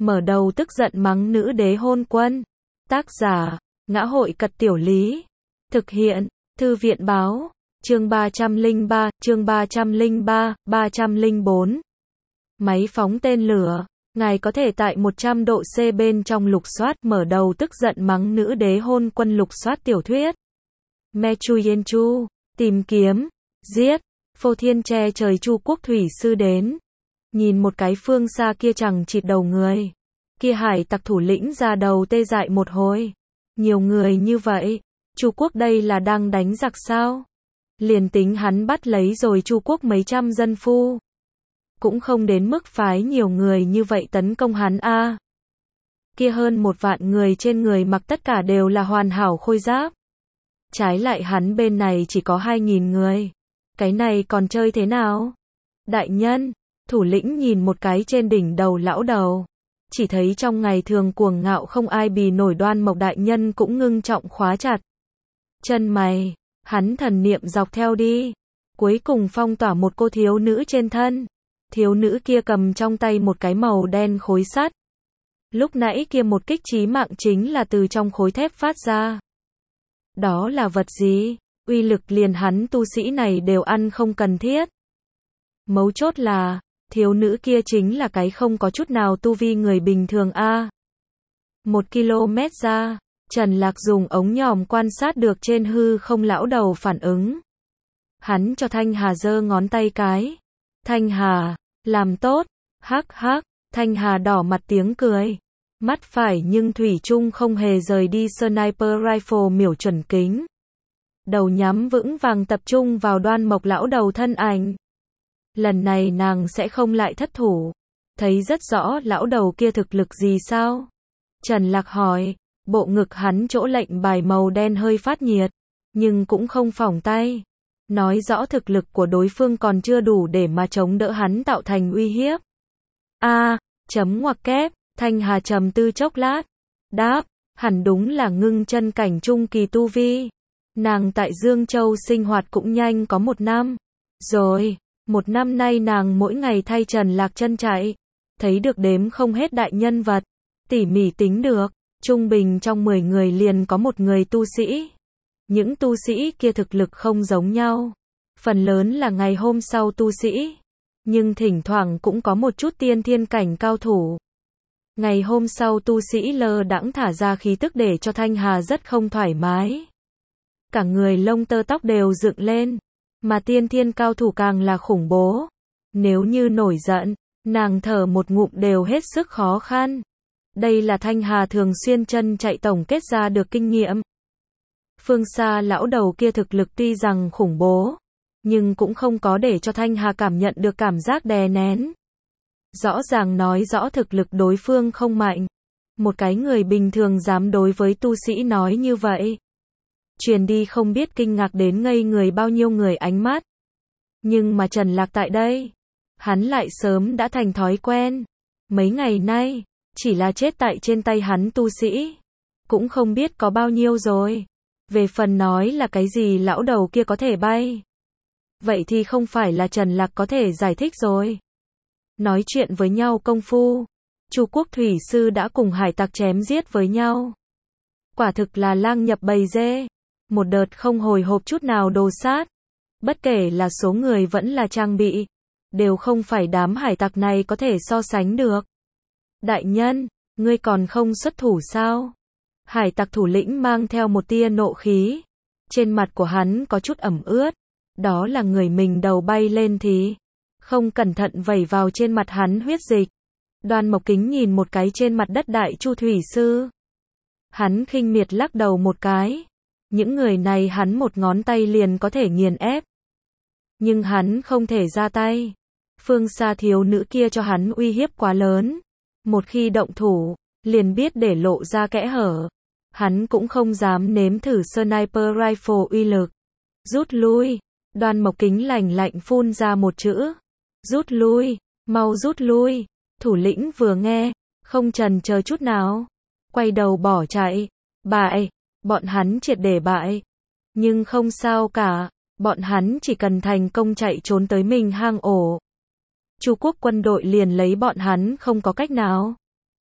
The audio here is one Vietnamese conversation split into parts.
mở đầu tức giận mắng nữ đế hôn quân. Tác giả, Ngã Hội Cật Tiểu Lý. Thực hiện, Thư viện Báo. Chương 303, chương 303, 304. Máy phóng tên lửa. Ngài có thể tại 100 độ C bên trong lục soát mở đầu tức giận mắng nữ đế hôn quân lục soát tiểu thuyết. Mechu Yenchu, tìm kiếm, giết, phô thiên che trời Chu Quốc thủy sư đến. Nhìn một cái phương xa kia chẳng chịt đầu người. Kia hải tặc thủ lĩnh ra đầu tê dại một hồi. Nhiều người như vậy, Chu Quốc đây là đang đánh giặc sao? Liền tính hắn bắt lấy rồi Chu Quốc mấy trăm dân phu. Cũng không đến mức phái nhiều người như vậy tấn công hắn a. Kia hơn 1 vạn người trên người mặc tất cả đều là hoàn hảo khôi giáp. Trái lại hắn bên này chỉ có 2.000 người. Cái này còn chơi thế nào? Đại nhân, thủ lĩnh nhìn một cái trên đỉnh đầu lão đầu. Chỉ thấy trong ngày thường cuồng ngạo không ai bì nổi Đoan Mộc đại nhân cũng ngưng trọng khóa chặt chân mày, hắn thần niệm dọc theo đi, cuối cùng phong tỏa một cô thiếu nữ trên thân. Thiếu nữ kia cầm trong tay một cái màu đen khối sắt. Lúc nãy kia một kích chí mạng chính là từ trong khối thép phát ra. Đó là vật gì? Uy lực liền hắn tu sĩ này đều ăn không cần thiết. Mấu chốt là, thiếu nữ kia chính là cái không có chút nào tu vi người bình thường a. 1 km ra, Trần Lạc dùng ống nhòm quan sát được trên hư không lão đầu phản ứng. Hắn cho Thanh Hà giơ ngón tay cái. Thanh Hà, làm tốt, hắc hắc, Thanh Hà đỏ mặt tiếng cười. Mắt phải nhưng thủy chung không hề rời đi sniper rifle miểu chuẩn kính. Đầu nhắm vững vàng tập trung vào Đoan Mộc lão đầu thân ảnh. Lần này nàng sẽ không lại thất thủ. Thấy rất rõ lão đầu kia thực lực gì sao? Trần Lạc hỏi, bộ ngực hắn chỗ lệnh bài màu đen hơi phát nhiệt, nhưng cũng không phỏng tay. Nói rõ thực lực của đối phương còn chưa đủ để mà chống đỡ hắn tạo thành uy hiếp. Chấm ngoặc kép, Thanh Hà trầm tư chốc lát. Đáp, hẳn đúng là ngưng chân cảnh trung kỳ tu vi. Nàng tại Dương Châu sinh hoạt cũng nhanh có 1 năm. Rồi, 1 năm nay nàng mỗi ngày thay Trần Lạc chân chạy. Thấy được đếm không hết đại nhân vật. Tỉ mỉ tính được, trung bình trong 10 người liền có 1 người tu sĩ. Những tu sĩ kia thực lực không giống nhau. Phần lớn là ngày hôm sau tu sĩ. Nhưng thỉnh thoảng cũng có một chút tiên thiên cảnh cao thủ. Ngày hôm sau tu sĩ lơ đãng thả ra khí tức để cho Thanh Hà rất không thoải mái. Cả người lông tơ tóc đều dựng lên. Mà tiên thiên cao thủ càng là khủng bố. Nếu như nổi giận, nàng thở một ngụm đều hết sức khó khăn. Đây là Thanh Hà thường xuyên chân chạy tổng kết ra được kinh nghiệm. Phương xa lão đầu kia thực lực tuy rằng khủng bố, nhưng cũng không có để cho Thanh Hà cảm nhận được cảm giác đè nén. Rõ ràng nói rõ thực lực đối phương không mạnh. Một cái người bình thường dám đối với tu sĩ nói như vậy. Truyền đi không biết kinh ngạc đến ngây người bao nhiêu người ánh mắt. Nhưng mà Trần Lạc tại đây, hắn lại sớm đã thành thói quen. Mấy ngày nay, chỉ là chết tại trên tay hắn tu sĩ. Cũng không biết có bao nhiêu rồi. Về phần nói là cái gì lão đầu kia có thể bay. Vậy thì không phải là Trần Lạc có thể giải thích rồi. Nói chuyện với nhau công phu. Chu Quốc thủy sư đã cùng hải tặc chém giết với nhau. Quả thực là lang nhập bầy dê. Một đợt không hồi hộp chút nào đồ sát. Bất kể là số người vẫn là trang bị. Đều không phải đám hải tặc này có thể so sánh được. Đại nhân, ngươi còn không xuất thủ sao? Hải tặc thủ lĩnh mang theo một tia nộ khí. Trên mặt của hắn có chút ẩm ướt. Đó là người mình đầu bay lên thì không cẩn thận vẩy vào trên mặt hắn huyết dịch. Đoan Mộc Kính nhìn một cái trên mặt đất đại chu thủy sư. Hắn khinh miệt lắc đầu một cái. Những người này hắn một ngón tay liền có thể nghiền ép. Nhưng hắn không thể ra tay. Phương xa thiếu nữ kia cho hắn uy hiếp quá lớn. Một khi động thủ, liền biết để lộ ra kẽ hở. Hắn cũng không dám nếm thử sniper rifle uy lực. Rút lui. Đoan Mộc Kính lạnh lạnh phun ra một chữ. Rút lui, mau rút lui. Thủ lĩnh vừa nghe, không chần chờ chút nào. Quay đầu bỏ chạy. Bại, bọn hắn triệt để bại. Nhưng không sao cả, bọn hắn chỉ cần thành công chạy trốn tới mình hang ổ. Chu Quốc quân đội liền lấy bọn hắn không có cách nào.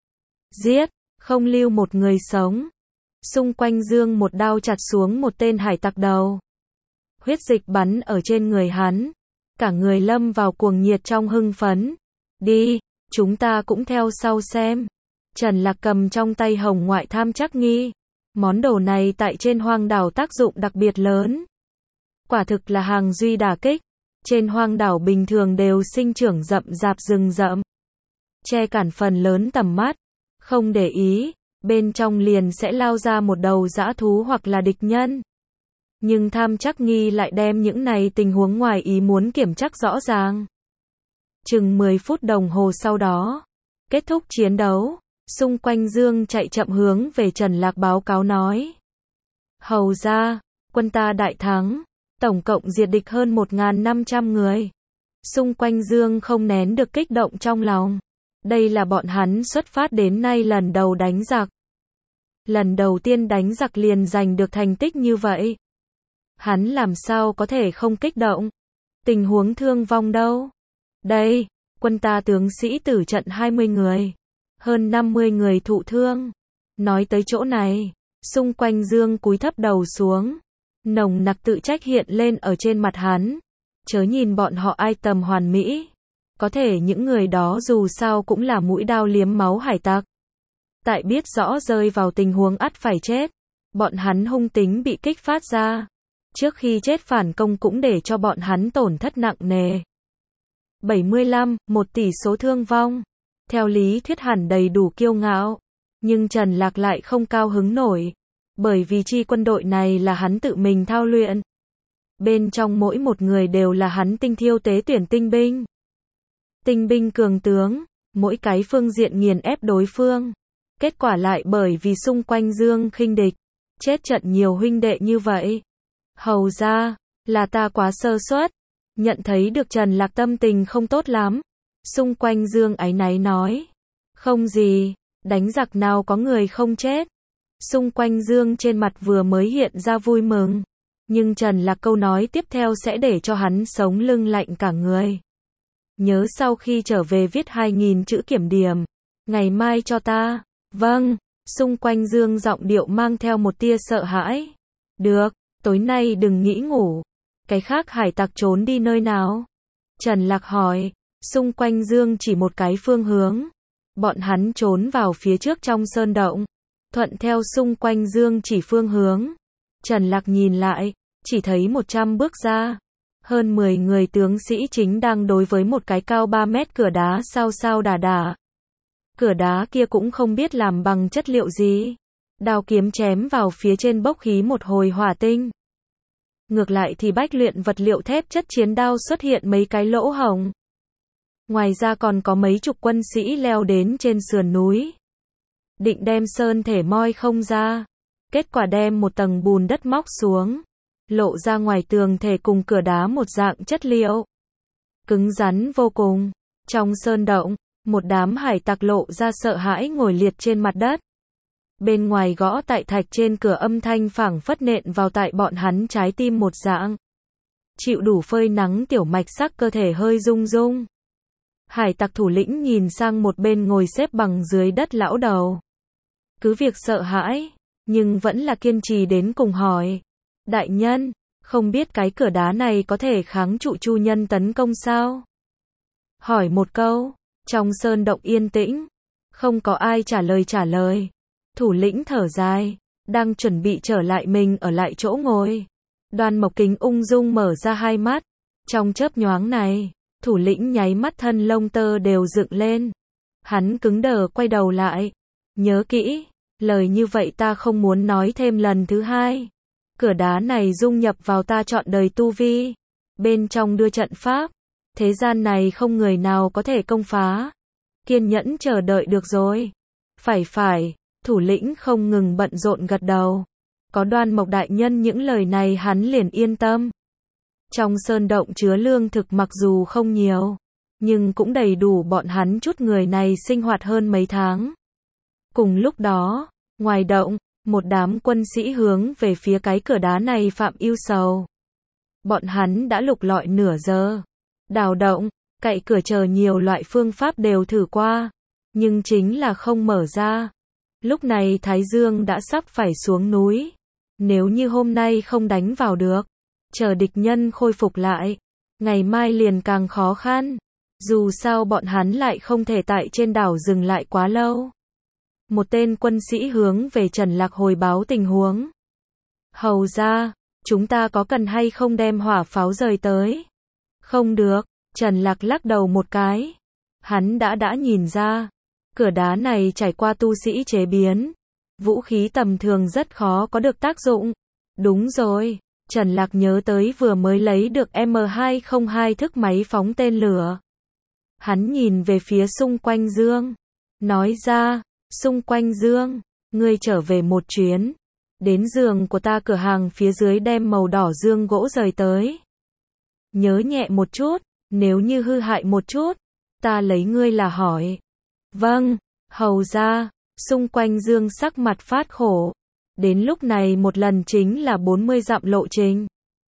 giết, không lưu một người sống. Xung quanh Dương một đao chặt xuống một tên hải tặc đầu. Huyết dịch bắn ở trên người hắn. Cả người lâm vào cuồng nhiệt trong hưng phấn. Đi, chúng ta cũng theo sau xem. Trần Lạc cầm trong tay hồng ngoại tham trắc nghi. Món đồ này tại trên hoang đảo tác dụng đặc biệt lớn. Quả thực là hàng duy đả kích. Trên hoang đảo bình thường đều sinh trưởng rậm rạp rừng rậm. Che cản phần lớn tầm mắt. Không để ý, bên trong liền sẽ lao ra một đầu dã thú hoặc là địch nhân. Nhưng tham trắc nghi lại đem những này tình huống ngoài ý muốn kiểm chắc rõ ràng. Chừng 10 phút đồng hồ sau đó, kết thúc chiến đấu, xung quanh Dương chạy chậm hướng về Trần Lạc báo cáo nói. Hầu ra, quân ta đại thắng, tổng cộng diệt địch hơn 1.500 người. Xung quanh Dương không nén được kích động trong lòng. Đây là bọn hắn xuất phát đến nay lần đầu đánh giặc. Lần đầu tiên đánh giặc liền giành được thành tích như vậy. Hắn làm sao có thể không kích động? Tình huống thương vong đâu? Đây, quân ta tướng sĩ tử trận 20 người. Hơn 50 người thụ thương. Nói tới chỗ này, xung quanh Dương cúi thấp đầu xuống. Nồng nặc tự trách hiện lên ở trên mặt hắn. Chớ nhìn bọn họ ai tầm hoàn mỹ. Có thể những người đó dù sao cũng là mũi đao liếm máu hải tặc. Tại biết rõ rơi vào tình huống ắt phải chết. Bọn hắn hung tính bị kích phát ra. Trước khi chết phản công cũng để cho bọn hắn tổn thất nặng nề. 75, 1 tỷ số thương vong. Theo lý thuyết hẳn đầy đủ kiêu ngạo. Nhưng Trần Lạc lại không cao hứng nổi. Bởi vì chi quân đội này là hắn tự mình thao luyện. Bên trong mỗi một người đều là hắn tinh thiêu tế tuyển tinh binh. Tinh binh cường tướng, mỗi cái phương diện nghiền ép đối phương. Kết quả lại bởi vì xung quanh Dương khinh địch. Chết trận nhiều huynh đệ như vậy. Hầu ra, là ta quá sơ suất. Nhận thấy được Trần Lạc tâm tình không tốt lắm. Xung quanh Dương áy náy nói. Không gì, đánh giặc nào có người không chết. Xung quanh Dương trên mặt vừa mới hiện ra vui mừng. Nhưng Trần Lạc câu nói tiếp theo sẽ để cho hắn sống lưng lạnh cả người. Nhớ sau khi trở về viết 2.000 chữ kiểm điểm. Ngày mai cho ta. Vâng. Xung quanh Dương giọng điệu mang theo một tia sợ hãi. Được, tối nay đừng nghĩ ngủ. Cái khác hải tặc trốn đi nơi nào? Trần Lạc hỏi. Xung quanh Dương chỉ một cái phương hướng. Bọn hắn trốn vào phía trước trong sơn động. Thuận theo xung quanh Dương chỉ phương hướng. Trần Lạc nhìn lại, chỉ thấy 100 bước ra. Hơn 10 người tướng sĩ chính đang đối với một cái cao 3 mét cửa đá sao sao đà đà. Cửa đá kia cũng không biết làm bằng chất liệu gì. Đao kiếm chém vào phía trên bốc khí một hồi hỏa tinh. Ngược lại thì bách luyện vật liệu thép chất chiến đao xuất hiện mấy cái lỗ hổng. Ngoài ra còn có mấy chục quân sĩ leo đến trên sườn núi. Định đem sơn thể moi không ra. Kết quả đem một tầng bùn đất móc xuống. Lộ ra ngoài tường thể cùng cửa đá một dạng chất liệu. Cứng rắn vô cùng. Trong sơn động, một đám hải tặc lộ ra sợ hãi ngồi liệt trên mặt đất. Bên ngoài gõ tại thạch trên cửa âm thanh phảng phất nện vào tại bọn hắn trái tim một dạng. Chịu đủ phơi nắng tiểu mạch sắc cơ thể hơi rung rung. Hải tặc thủ lĩnh nhìn sang một bên ngồi xếp bằng dưới đất lão đầu. Cứ việc sợ hãi, nhưng vẫn là kiên trì đến cùng hỏi. Đại nhân, không biết cái cửa đá này có thể kháng trụ chu nhân tấn công sao? Hỏi một câu, trong sơn động yên tĩnh, không có ai trả lời. Thủ lĩnh thở dài, đang chuẩn bị trở lại mình ở lại chỗ ngồi. Đoan Mộc Kính ung dung mở ra hai mắt. Trong chớp nhoáng này, thủ lĩnh nháy mắt thân lông tơ đều dựng lên. Hắn cứng đờ quay đầu lại. Nhớ kỹ, lời như vậy ta không muốn nói thêm lần thứ hai. Cửa đá này dung nhập vào ta trọn đời tu vi. Bên trong đưa trận pháp. Thế gian này không người nào có thể công phá. Kiên nhẫn chờ đợi được rồi. Phải. Thủ lĩnh không ngừng bận rộn gật đầu. Có Đoan Mộc đại nhân những lời này hắn liền yên tâm. Trong sơn động chứa lương thực mặc dù không nhiều, nhưng cũng đầy đủ bọn hắn chút người này sinh hoạt hơn mấy tháng. Cùng lúc đó, ngoài động, một đám quân sĩ hướng về phía cái cửa đá này phạm ưu sầu. Bọn hắn đã lục lọi nửa giờ. Đào động, cậy cửa chờ nhiều loại phương pháp đều thử qua. nhưng chính là không mở ra. Lúc này Thái Dương đã sắp phải xuống núi. Nếu như hôm nay không đánh vào được, chờ địch nhân khôi phục lại, ngày mai liền càng khó khăn. Dù sao bọn hắn lại không thể tại trên đảo dừng lại quá lâu. Một tên quân sĩ hướng về Trần Lạc hồi báo tình huống. Hầu ra, chúng ta có cần hay không đem hỏa pháo rời tới? Không được, Trần Lạc lắc đầu một cái. Hắn đã nhìn ra, cửa đá này trải qua tu sĩ chế biến. Vũ khí tầm thường rất khó có được tác dụng. Đúng rồi, Trần Lạc nhớ tới vừa mới lấy được M202 thức máy phóng tên lửa. Hắn nhìn về phía xung quanh Dương, nói ra, xung quanh Dương, ngươi trở về một chuyến, đến giường của ta cửa hàng phía dưới đem màu đỏ dương gỗ rời tới. Nhớ nhẹ một chút, nếu như hư hại một chút, ta lấy ngươi là hỏi. Vâng, hầu ra, xung quanh Dương sắc mặt phát khổ. Đến lúc này một lần chính là 40 dặm lộ trình.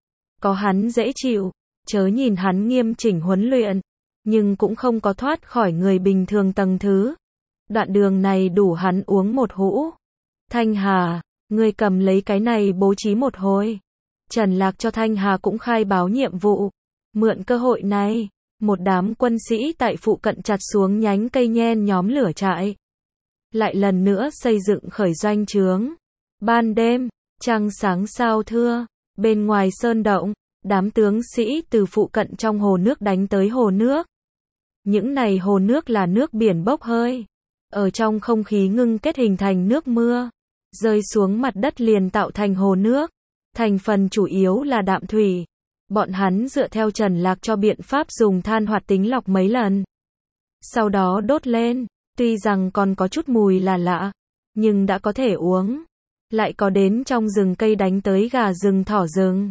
Có hắn dễ chịu, chớ nhìn hắn nghiêm chỉnh huấn luyện, nhưng cũng không có thoát khỏi người bình thường tầng thứ. Đoạn đường này đủ hắn uống một hũ. Thanh Hà, ngươi cầm lấy cái này bố trí một hồi. Trần Lạc cho Thanh Hà cũng khai báo nhiệm vụ. Mượn cơ hội này, một đám quân sĩ tại phụ cận chặt xuống nhánh cây nhen nhóm lửa trại. Lại lần nữa xây dựng khởi doanh trướng. Ban đêm, trăng sáng sao thưa, bên ngoài sơn động, đám tướng sĩ từ phụ cận trong hồ nước đánh tới hồ nước. Những này hồ nước là nước biển bốc hơi, ở trong không khí ngưng kết hình thành nước mưa, rơi xuống mặt đất liền tạo thành hồ nước. Thành phần chủ yếu là đạm thủy. Bọn hắn dựa theo Trần Lạc cho biện pháp dùng than hoạt tính lọc mấy lần. Sau đó đốt lên, tuy rằng còn có chút mùi là lạ, nhưng đã có thể uống. Lại có đến trong rừng cây đánh tới gà rừng thỏ rừng.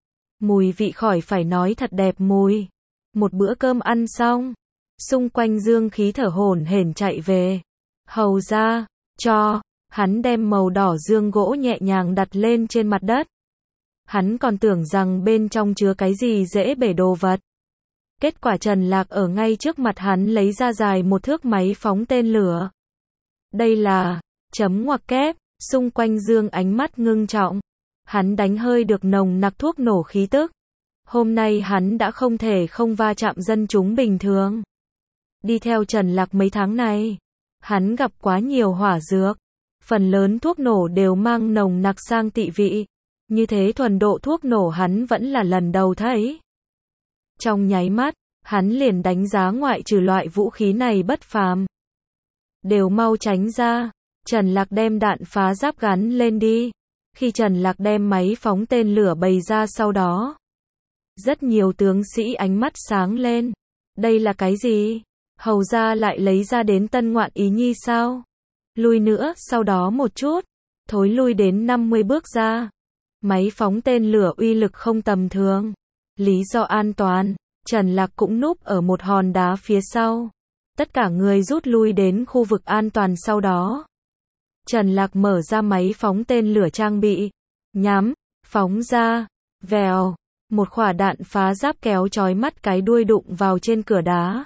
Mùi vị khỏi phải nói thật đẹp mùi. Một bữa cơm ăn xong, xung quanh Dương khí thở hổn hển chạy về. Hầu ra, cho, hắn đem màu đỏ dương gỗ nhẹ nhàng đặt lên trên mặt đất. Hắn còn tưởng rằng bên trong chứa cái gì dễ bể đồ vật. Kết quả Trần Lạc ở ngay trước mặt hắn lấy ra dài một thước máy phóng tên lửa. Đây là, chấm ngoặc kép, xung quanh Dương ánh mắt ngưng trọng. Hắn đánh hơi được nồng nặc thuốc nổ khí tức. Hôm nay hắn đã không thể không va chạm dân chúng bình thường. Đi theo Trần Lạc mấy tháng này, hắn gặp quá nhiều hỏa dược. Phần lớn thuốc nổ đều mang nồng nặc sang tị vị. Như thế thuần độ thuốc nổ hắn vẫn là lần đầu thấy. Trong nháy mắt, hắn liền đánh giá ngoại trừ loại vũ khí này bất phàm. Đều mau tránh ra. Trần Lạc đem đạn phá giáp gắn lên đi. Khi Trần Lạc đem máy phóng tên lửa bày ra sau đó, rất nhiều tướng sĩ ánh mắt sáng lên. Đây là cái gì? Hầu ra lại lấy ra đến tân ngoạn ý nhi sao? Lui nữa, sau đó một chút, thối lui đến 50 bước ra. Máy phóng tên lửa uy lực không tầm thường. Lý do an toàn, Trần Lạc cũng núp ở một hòn đá phía sau. Tất cả người rút lui đến khu vực an toàn sau đó. Trần Lạc mở ra máy phóng tên lửa trang bị. Nhắm, phóng ra, vèo. Một quả đạn phá giáp kéo chói mắt cái đuôi đụng vào trên cửa đá.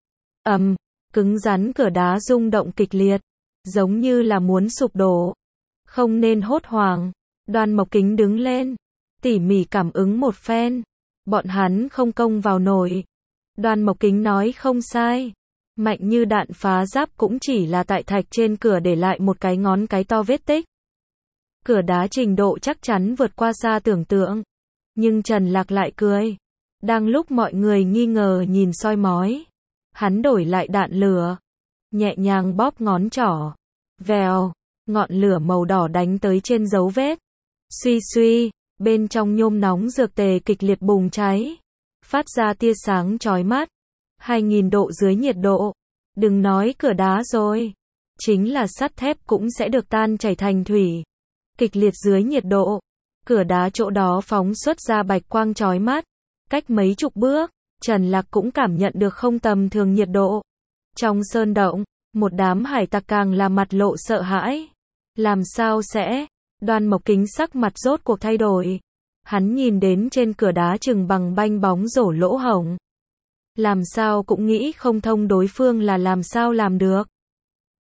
Cứng rắn cửa đá rung động kịch liệt, giống như là muốn sụp đổ. Không nên hốt hoảng. Đoan Mộc Kính đứng lên, tỉ mỉ cảm ứng một phen. Bọn hắn không công vào nổi. Đoan Mộc Kính nói không sai. Mạnh như đạn phá giáp cũng chỉ là tại thạch trên cửa để lại một cái ngón cái to vết tích. Cửa đá trình độ chắc chắn vượt qua xa tưởng tượng. Nhưng Trần Lạc lại cười. Đang lúc mọi người nghi ngờ nhìn soi mói, hắn đổi lại đạn lửa. Nhẹ nhàng bóp ngón trỏ. Vèo, ngọn lửa màu đỏ đánh tới trên dấu vết. Suy suy, bên trong nhôm nóng dược tề kịch liệt bùng cháy. Phát ra tia sáng chói mắt. 2000 độ dưới nhiệt độ. Đừng nói cửa đá rồi. Chính là sắt thép cũng sẽ được tan chảy thành thủy. Kịch liệt dưới nhiệt độ. Cửa đá chỗ đó phóng xuất ra bạch quang chói mắt. Cách mấy chục bước, Trần Lạc cũng cảm nhận được không tầm thường nhiệt độ. Trong sơn động, một đám hải tặc càng là mặt lộ sợ hãi. Làm sao sẽ? Đoan Mộc Kính sắc mặt rốt cuộc thay đổi. Hắn nhìn đến trên cửa đá chừng bằng banh bóng rổ lỗ hổng. Làm sao cũng nghĩ không thông đối phương là làm sao làm được.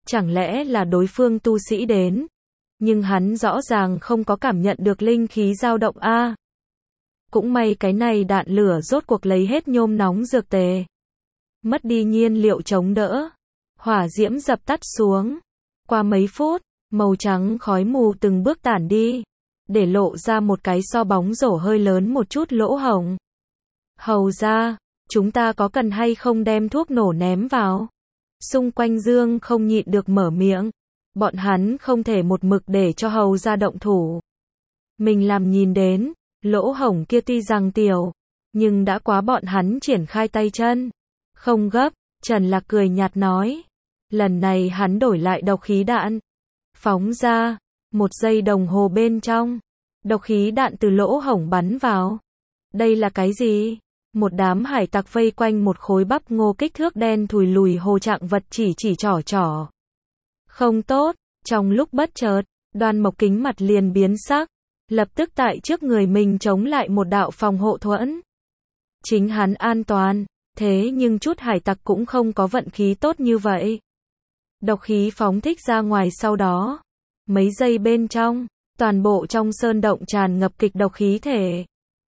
chẳng lẽ là đối phương tu sĩ đến? Nhưng hắn rõ ràng không có cảm nhận được linh khí dao động a. Cũng may cái này đạn lửa rốt cuộc lấy hết nhôm nóng dược tề. Mất đi nhiên liệu chống đỡ. Hỏa diễm dập tắt xuống. Qua mấy phút, màu trắng khói mù từng bước tản đi, để lộ ra một cái so bóng rổ hơi lớn một chút lỗ hổng. Hầu ra, chúng ta có cần hay không đem thuốc nổ ném vào? Xung quanh Dương không nhịn được mở miệng. Bọn hắn không thể một mực để cho hầu ra động thủ. Mình làm nhìn đến, lỗ hổng kia tuy rằng tiểu, nhưng đã quá bọn hắn triển khai tay chân. Không gấp, Trần Lạc cười nhạt nói. Lần này hắn đổi lại độc khí đạn. Phóng ra, 1 giây đồng hồ bên trong, độc khí đạn từ lỗ hổng bắn vào. Đây là cái gì? Một đám hải tặc vây quanh một khối bắp ngô kích thước đen thùi lùi hồ trạng vật chỉ trỏ. Không tốt, trong lúc bất chợt, Đoan Mộc Kính mặt liền biến sắc, lập tức tại trước người mình chống lại một đạo phòng hộ thuẫn. Chính hắn an toàn, thế nhưng chút hải tặc cũng không có vận khí tốt như vậy. Độc khí phóng thích ra ngoài sau đó, mấy giây bên trong, toàn bộ trong sơn động tràn ngập kịch độc khí thể.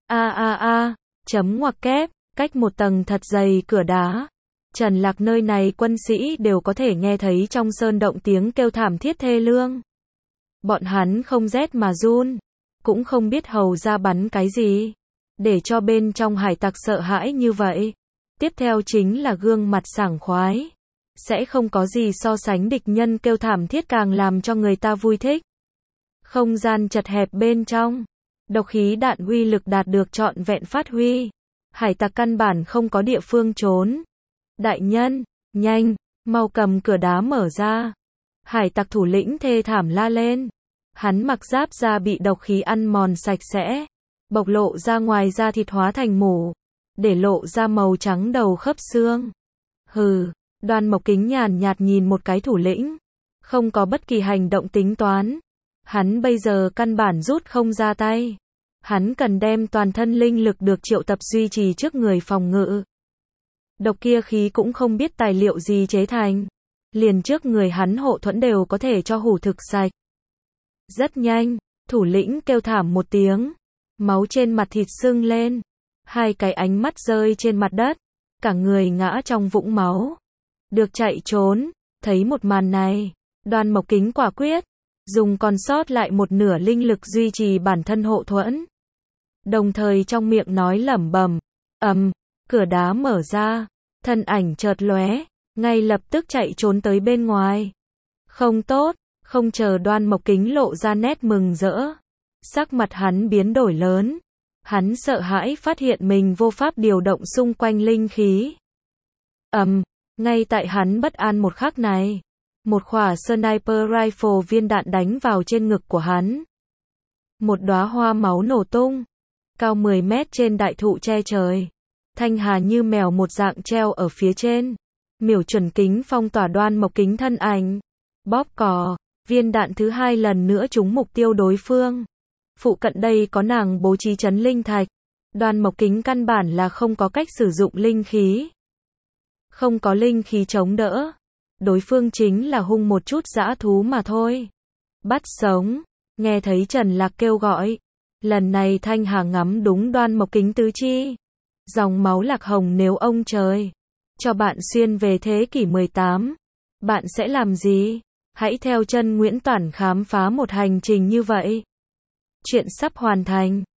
Chấm ngoặc kép, cách một tầng thật dày cửa đá. Trần Lạc nơi này quân sĩ đều có thể nghe thấy trong sơn động tiếng kêu thảm thiết thê lương. Bọn hắn không rét mà run, cũng không biết hầu ra bắn cái gì, để cho bên trong hải tặc sợ hãi như vậy. Tiếp theo chính là gương mặt sảng khoái. Sẽ không có gì so sánh địch nhân kêu thảm thiết càng làm cho người ta vui thích. Không gian chật hẹp bên trong, độc khí đạn uy lực đạt được trọn vẹn phát huy. Hải tặc căn bản không có địa phương trốn. Đại nhân, nhanh, mau cầm cửa đá mở ra. Hải tặc thủ lĩnh thê thảm la lên. Hắn mặc giáp da bị độc khí ăn mòn sạch sẽ, bộc lộ ra ngoài da thịt hóa thành mủ, để lộ ra màu trắng đầu khớp xương. Hừ, Đoan Mộc Kính nhàn nhạt nhìn một cái thủ lĩnh, không có bất kỳ hành động tính toán. Hắn bây giờ căn bản rút không ra tay. Hắn cần đem toàn thân linh lực được triệu tập duy trì trước người phòng ngự. Độc kia khí cũng không biết tài liệu gì chế thành. Liền trước người hắn hộ thuẫn đều có thể cho hủ thực sạch. Rất nhanh, thủ lĩnh kêu thảm một tiếng. Máu trên mặt thịt sưng lên. 2 cái ánh mắt rơi trên mặt đất. Cả người ngã trong vũng máu. Được chạy trốn. Thấy một màn này, Đoan Mộc Kính quả quyết. Dùng còn sót lại một nửa linh lực duy trì bản thân hộ thuẫn. Đồng thời trong miệng nói lẩm bẩm. Cửa đá mở ra. Thân ảnh chợt lóe. Ngay lập tức chạy trốn tới bên ngoài. Không tốt. Không chờ Đoan Mộc Kính lộ ra nét mừng rỡ. Sắc mặt hắn biến đổi lớn. Hắn sợ hãi phát hiện mình vô pháp điều động xung quanh linh khí. Ngay tại hắn bất an một khắc này, một quả sniper rifle viên đạn đánh vào trên ngực của hắn. Một đóa hoa máu nổ tung, cao 10 mét trên đại thụ che trời. Thanh hà như mèo một dạng treo ở phía trên. Miểu chuẩn kính phong tỏa Đoan Mộc Kính thân ảnh. Bóp cò, viên đạn thứ 2 lần nữa trúng mục tiêu đối phương. Phụ cận đây có nàng bố trí trấn linh thạch. Đoan Mộc Kính căn bản là không có cách sử dụng linh khí. Không có linh khí chống đỡ. Đối phương chính là hung một chút dã thú mà thôi. Bắt sống. Nghe thấy Trần Lạc kêu gọi. Lần này Thanh Hà ngắm đúng Đoan Mộc Kính tứ chi. Dòng máu lạc hồng nếu ông trời cho bạn xuyên về thế kỷ 18. Bạn sẽ làm gì? Hãy theo chân Nguyễn Toản khám phá một hành trình như vậy. Chuyện sắp hoàn thành.